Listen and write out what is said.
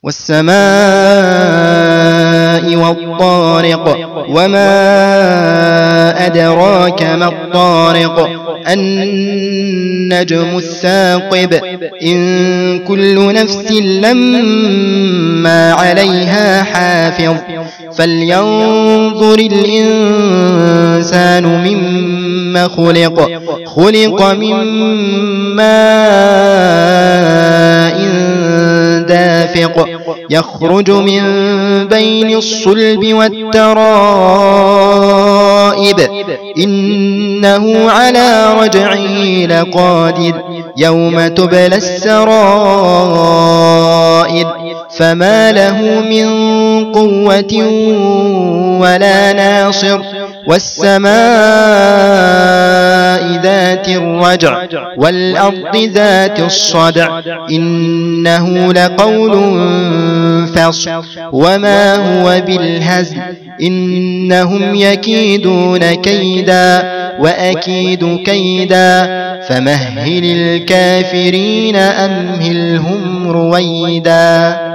والسماء والطارق وما أدراك ما الطارق النجم الثاقب إن كل نفس لما عليها حافظ فلينظر الإنسان مما خلق من ماء دافق يخرج من بين الصلب والترائب إنه على رجعه لقادر يوم تبلى السرائر فما له من قوة ولا ناصر والسماء ذات الرجع والأرض ذات الصدع إنه لقول فصل وما هو بالهزل إنهم يكيدون كيدا وأكيد كيدا فمهل الكافرين أمهلهم رويدا.